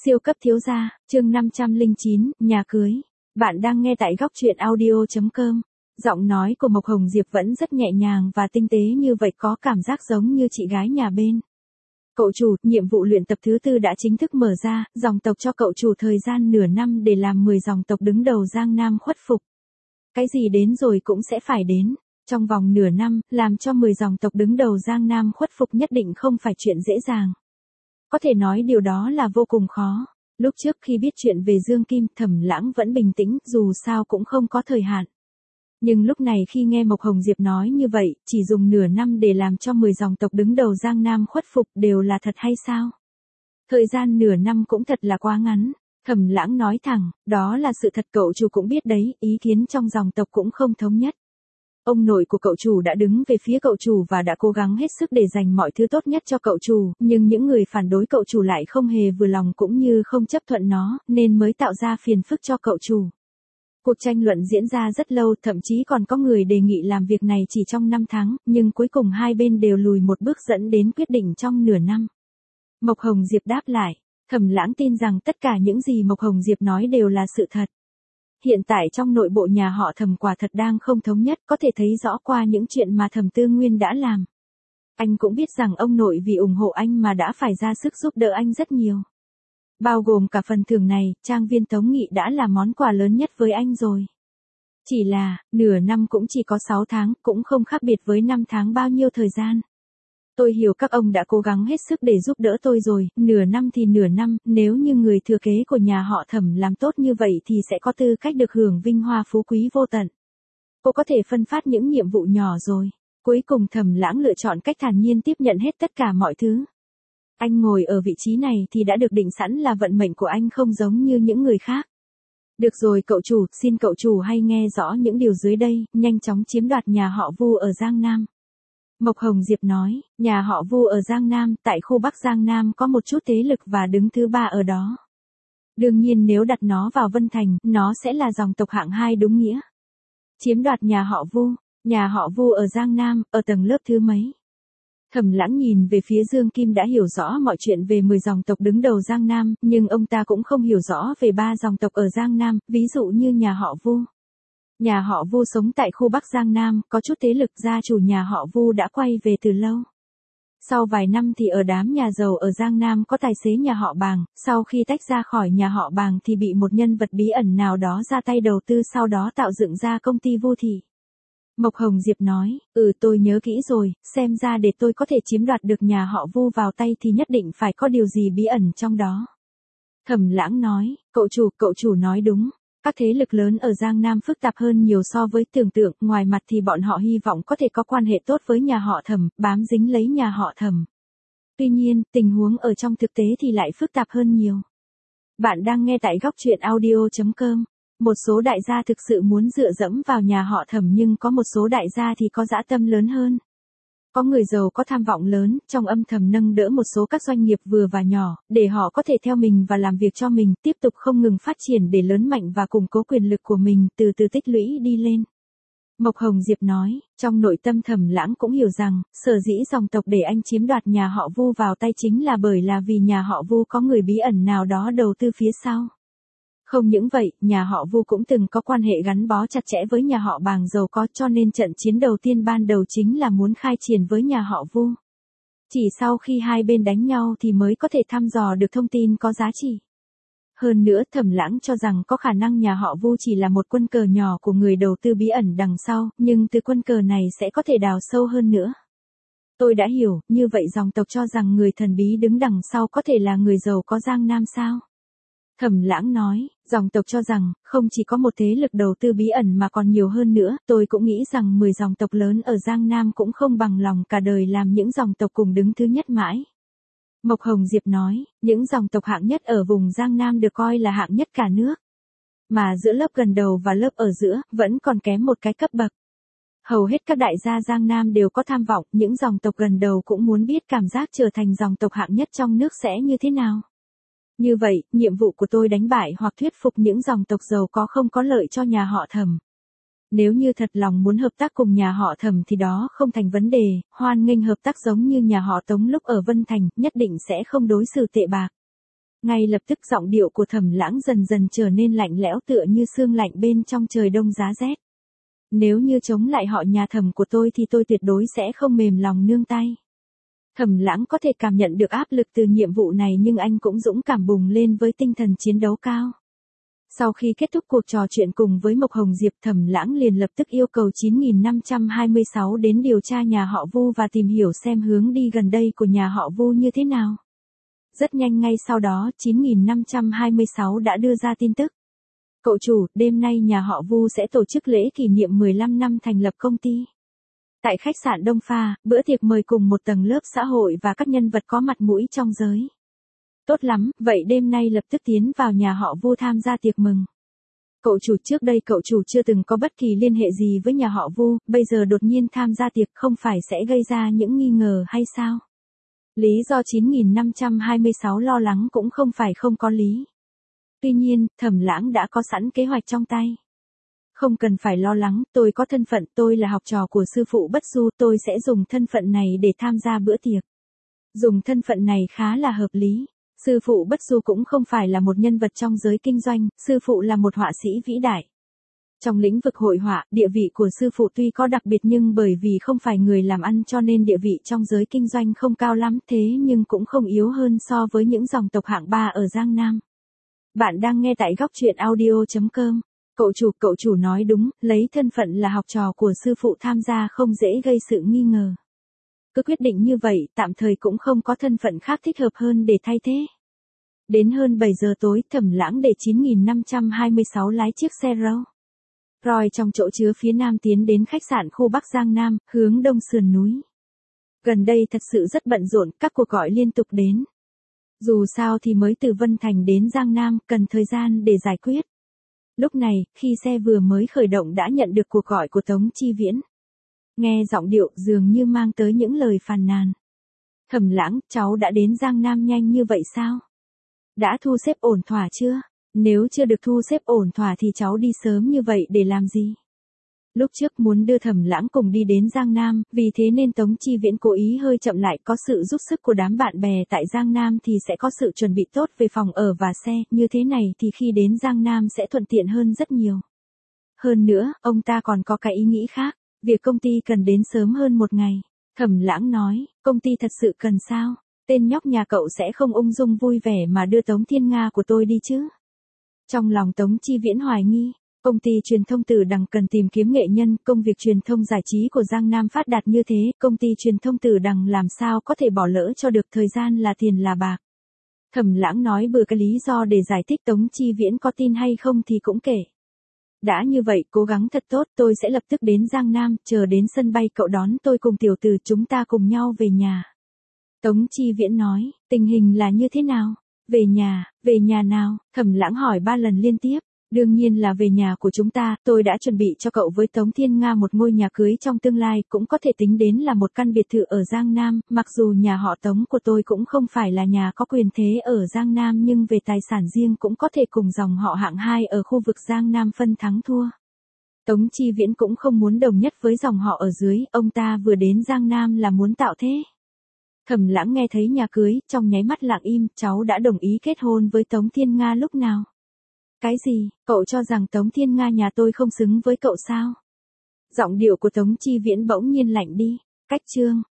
Siêu cấp thiếu gia, chương 509, nhà cưới. Bạn đang nghe tại góc truyện audio.com. Giọng nói của Mộc Hồng Diệp vẫn rất nhẹ nhàng và tinh tế như vậy, có cảm giác giống như chị gái nhà bên. Cậu chủ, nhiệm vụ luyện tập thứ 4 đã chính thức mở ra, dòng tộc cho cậu chủ thời gian nửa năm để làm 10 dòng tộc đứng đầu Giang Nam khuất phục. Cái gì đến rồi cũng sẽ phải đến. Trong vòng nửa năm, làm cho 10 dòng tộc đứng đầu Giang Nam khuất phục nhất định không phải chuyện dễ dàng. Có thể nói điều đó là vô cùng khó. Lúc trước khi biết chuyện về Dương Kim, Thẩm Lãng vẫn bình tĩnh, dù sao cũng không có thời hạn. Nhưng lúc này khi nghe Mộc Hồng Diệp nói như vậy, chỉ dùng nửa năm để làm cho 10 dòng tộc đứng đầu Giang Nam khuất phục đều là thật hay sao? Thời gian nửa năm cũng thật là quá ngắn. Thẩm Lãng nói thẳng, đó là sự thật, cậu chủ cũng biết đấy, ý kiến trong dòng tộc cũng không thống nhất. Ông nội của cậu chủ đã đứng về phía cậu chủ và đã cố gắng hết sức để dành mọi thứ tốt nhất cho cậu chủ, nhưng những người phản đối cậu chủ lại không hề vừa lòng cũng như không chấp thuận nó, nên mới tạo ra phiền phức cho cậu chủ. Cuộc tranh luận diễn ra rất lâu, thậm chí còn có người đề nghị làm việc này chỉ trong 5 tháng, nhưng cuối cùng hai bên đều lùi một bước dẫn đến quyết định trong nửa năm. Mộc Hồng Diệp đáp lại, Thẩm Lãng tin rằng tất cả những gì Mộc Hồng Diệp nói đều là sự thật. Hiện tại trong nội bộ nhà họ Thẩm quả thật đang không thống nhất, có thể thấy rõ qua những chuyện mà Thẩm Tư Nguyên đã làm. Anh cũng biết rằng ông nội vì ủng hộ anh mà đã phải ra sức giúp đỡ anh rất nhiều. Bao gồm cả phần thưởng này, trang viên Tống Nghị đã là món quà lớn nhất với anh rồi. Chỉ là, nửa năm cũng chỉ có 6 tháng, cũng không khác biệt với 5 tháng bao nhiêu thời gian. Tôi hiểu các ông đã cố gắng hết sức để giúp đỡ tôi rồi, nửa năm thì nửa năm, nếu như người thừa kế của nhà họ Thẩm làm tốt như vậy thì sẽ có tư cách được hưởng vinh hoa phú quý vô tận. Cô có thể phân phát những nhiệm vụ nhỏ rồi. Cuối cùng Thẩm Lãng lựa chọn cách thản nhiên tiếp nhận hết tất cả mọi thứ. Anh ngồi ở vị trí này thì đã được định sẵn là vận mệnh của anh không giống như những người khác. Được rồi cậu chủ, xin cậu chủ hay nghe rõ những điều dưới đây, nhanh chóng chiếm đoạt nhà họ Vu ở Giang Nam. Mộc Hồng Diệp nói, nhà họ Vu ở Giang Nam, tại khu Bắc Giang Nam có một chút thế lực và đứng thứ 3 ở đó. Đương nhiên nếu đặt nó vào Vân Thành, nó sẽ là dòng tộc hạng 2 đúng nghĩa. Chiếm đoạt nhà họ Vu ở Giang Nam, ở tầng lớp thứ mấy? Thẩm Lãng nhìn về phía Dương Kim đã hiểu rõ mọi chuyện về 10 dòng tộc đứng đầu Giang Nam, nhưng ông ta cũng không hiểu rõ về 3 dòng tộc ở Giang Nam, ví dụ như nhà họ Vu. Nhà họ Vu sống tại khu Bắc Giang Nam, có chút thế lực, gia chủ nhà họ Vu đã quay về từ lâu. Sau vài năm thì ở đám nhà giàu ở Giang Nam có tài xế nhà họ Bàng, sau khi tách ra khỏi nhà họ Bàng thì bị một nhân vật bí ẩn nào đó ra tay đầu tư, sau đó tạo dựng ra công ty Vu Thị. Mộc Hồng Diệp nói, tôi nhớ kỹ rồi, xem ra để tôi có thể chiếm đoạt được nhà họ Vu vào tay thì nhất định phải có điều gì bí ẩn trong đó. Thẩm Lãng nói, cậu chủ nói đúng. Các thế lực lớn ở Giang Nam phức tạp hơn nhiều so với tưởng tượng, ngoài mặt thì bọn họ hy vọng có thể có quan hệ tốt với nhà họ Thẩm, bám dính lấy nhà họ Thẩm. Tuy nhiên, tình huống ở trong thực tế thì lại phức tạp hơn nhiều. Bạn đang nghe tại góc truyện audio.com. Một số đại gia thực sự muốn dựa dẫm vào nhà họ Thẩm, nhưng có một số đại gia thì có dã tâm lớn hơn. Có người giàu có tham vọng lớn, trong âm thầm nâng đỡ một số các doanh nghiệp vừa và nhỏ, để họ có thể theo mình và làm việc cho mình, tiếp tục không ngừng phát triển để lớn mạnh và củng cố quyền lực của mình, từ từ tích lũy đi lên. Mộc Hồng Diệp nói, trong nội tâm Thẩm Lãng cũng hiểu rằng, sở dĩ dòng tộc để anh chiếm đoạt nhà họ Vu vào tay chính là bởi là vì nhà họ Vu có người bí ẩn nào đó đầu tư phía sau. Không những vậy, nhà họ Vu cũng từng có quan hệ gắn bó chặt chẽ với nhà họ Bàng giàu có, cho nên trận chiến đầu tiên ban đầu chính là muốn khai chiến với nhà họ Vu. Chỉ sau khi hai bên đánh nhau thì mới có thể thăm dò được thông tin có giá trị. Hơn nữa Thẩm Lãng cho rằng có khả năng nhà họ Vu chỉ là một quân cờ nhỏ của người đầu tư bí ẩn đằng sau, nhưng từ quân cờ này sẽ có thể đào sâu hơn nữa. Tôi đã hiểu, như vậy dòng tộc cho rằng người thần bí đứng đằng sau có thể là người giàu có Giang Nam sao? Thẩm Lãng nói, dòng tộc cho rằng, không chỉ có một thế lực đầu tư bí ẩn mà còn nhiều hơn nữa, tôi cũng nghĩ rằng 10 dòng tộc lớn ở Giang Nam cũng không bằng lòng cả đời làm những dòng tộc cùng đứng thứ nhất mãi. Mộc Hồng Diệp nói, những dòng tộc hạng nhất ở vùng Giang Nam được coi là hạng nhất cả nước. Mà giữa lớp gần đầu và lớp ở giữa, vẫn còn kém một cái cấp bậc. Hầu hết các đại gia Giang Nam đều có tham vọng, những dòng tộc gần đầu cũng muốn biết cảm giác trở thành dòng tộc hạng nhất trong nước sẽ như thế nào. Như vậy, nhiệm vụ của tôi đánh bại hoặc thuyết phục những dòng tộc giàu có không có lợi cho nhà họ Thẩm. Nếu như thật lòng muốn hợp tác cùng nhà họ Thẩm thì đó không thành vấn đề, hoan nghênh hợp tác giống như nhà họ Tống lúc ở Vân Thành, nhất định sẽ không đối xử tệ bạc. Ngay lập tức giọng điệu của Thẩm Lãng dần dần trở nên lạnh lẽo tựa như sương lạnh bên trong trời đông giá rét. Nếu như chống lại họ nhà Thẩm của tôi thì tôi tuyệt đối sẽ không mềm lòng nương tay. Thẩm Lãng có thể cảm nhận được áp lực từ nhiệm vụ này nhưng anh cũng dũng cảm bùng lên với tinh thần chiến đấu cao. Sau khi kết thúc cuộc trò chuyện cùng với Mộc Hồng Diệp, Thẩm Lãng liền lập tức yêu cầu 9526 đến điều tra nhà họ Vu và tìm hiểu xem hướng đi gần đây của nhà họ Vu như thế nào. Rất nhanh ngay sau đó 9526 đã đưa ra tin tức. Cậu chủ, đêm nay nhà họ Vu sẽ tổ chức lễ kỷ niệm 15 năm thành lập công ty. Tại khách sạn Đông Pha, bữa tiệc mời cùng một tầng lớp xã hội và các nhân vật có mặt mũi trong giới. Tốt lắm, vậy đêm nay lập tức tiến vào nhà họ Vu tham gia tiệc mừng. Cậu chủ, trước đây cậu chủ chưa từng có bất kỳ liên hệ gì với nhà họ Vu, bây giờ đột nhiên tham gia tiệc không phải sẽ gây ra những nghi ngờ hay sao? Lý do 9526 lo lắng cũng không phải không có lý. Tuy nhiên, Thẩm Lãng đã có sẵn kế hoạch trong tay. Không cần phải lo lắng, tôi có thân phận, tôi là học trò của sư phụ Bất Du, tôi sẽ dùng thân phận này để tham gia bữa tiệc. Dùng thân phận này khá là hợp lý. Sư phụ Bất Du cũng không phải là một nhân vật trong giới kinh doanh, sư phụ là một họa sĩ vĩ đại. Trong lĩnh vực hội họa, địa vị của sư phụ tuy có đặc biệt nhưng bởi vì không phải người làm ăn cho nên địa vị trong giới kinh doanh không cao lắm, thế nhưng cũng không yếu hơn so với những dòng tộc hạng 3 ở Giang Nam. Bạn đang nghe tại góc truyện audio.com. Cậu chủ nói đúng, lấy thân phận là học trò của sư phụ tham gia không dễ gây sự nghi ngờ. Cứ quyết định như vậy, tạm thời cũng không có thân phận khác thích hợp hơn để thay thế. Đến hơn 7 giờ tối, Thẩm Lãng để 9526 lái chiếc xe Roy trong chỗ chứa phía nam tiến đến khách sạn khu Bắc Giang Nam, hướng đông sườn núi. Gần đây thật sự rất bận rộn, các cuộc gọi liên tục đến. Dù sao thì mới từ Vân Thành đến Giang Nam, cần thời gian để giải quyết. Lúc này, khi xe vừa mới khởi động đã nhận được cuộc gọi của Tống Chi Viễn. Nghe giọng điệu dường như mang tới những lời phàn nàn. Thẩm Lãng, cháu đã đến Giang Nam nhanh như vậy sao? Đã thu xếp ổn thỏa chưa? Nếu chưa được thu xếp ổn thỏa thì cháu đi sớm như vậy để làm gì? Lúc trước muốn đưa Thẩm Lãng cùng đi đến Giang Nam, vì thế nên Tống Chi Viễn cố ý hơi chậm lại, có sự giúp sức của đám bạn bè tại Giang Nam thì sẽ có sự chuẩn bị tốt về phòng ở và xe, như thế này thì khi đến Giang Nam sẽ thuận tiện hơn rất nhiều. Hơn nữa, ông ta còn có cái ý nghĩ khác, việc công ty cần đến sớm hơn một ngày. Thẩm Lãng nói, công ty thật sự cần sao? Tên nhóc nhà cậu sẽ không ung dung vui vẻ mà đưa Tống Thiên Nga của tôi đi chứ? Trong lòng Tống Chi Viễn hoài nghi. Công ty truyền thông Tử Đằng cần tìm kiếm nghệ nhân, công việc truyền thông giải trí của Giang Nam phát đạt như thế, công ty truyền thông Tử Đằng làm sao có thể bỏ lỡ cho được, thời gian là tiền là bạc. Thẩm Lãng nói bừa cái lý do để giải thích, Tống Chi Viễn có tin hay không thì cũng kể. Đã như vậy, cố gắng thật tốt, tôi sẽ lập tức đến Giang Nam, chờ đến sân bay cậu đón tôi cùng tiểu tử chúng ta cùng nhau về nhà. Tống Chi Viễn nói, tình hình là như thế nào? Về nhà nào? Thẩm Lãng hỏi 3 lần liên tiếp. Đương nhiên là về nhà của chúng ta, tôi đã chuẩn bị cho cậu với Tống Thiên Nga một ngôi nhà cưới trong tương lai, cũng có thể tính đến là một căn biệt thự ở Giang Nam, mặc dù nhà họ Tống của tôi cũng không phải là nhà có quyền thế ở Giang Nam nhưng về tài sản riêng cũng có thể cùng dòng họ hạng 2 ở khu vực Giang Nam phân thắng thua. Tống Chi Viễn cũng không muốn đồng nhất với dòng họ ở dưới, ông ta vừa đến Giang Nam là muốn tạo thế. Thẩm Lãng nghe thấy nhà cưới, trong nháy mắt lặng im, cháu đã đồng ý kết hôn với Tống Thiên Nga lúc nào? Cái gì, cậu cho rằng Tống Thiên Nga nhà tôi không xứng với cậu sao? Giọng điệu của Tống Chi Viễn bỗng nhiên lạnh đi. Cách chương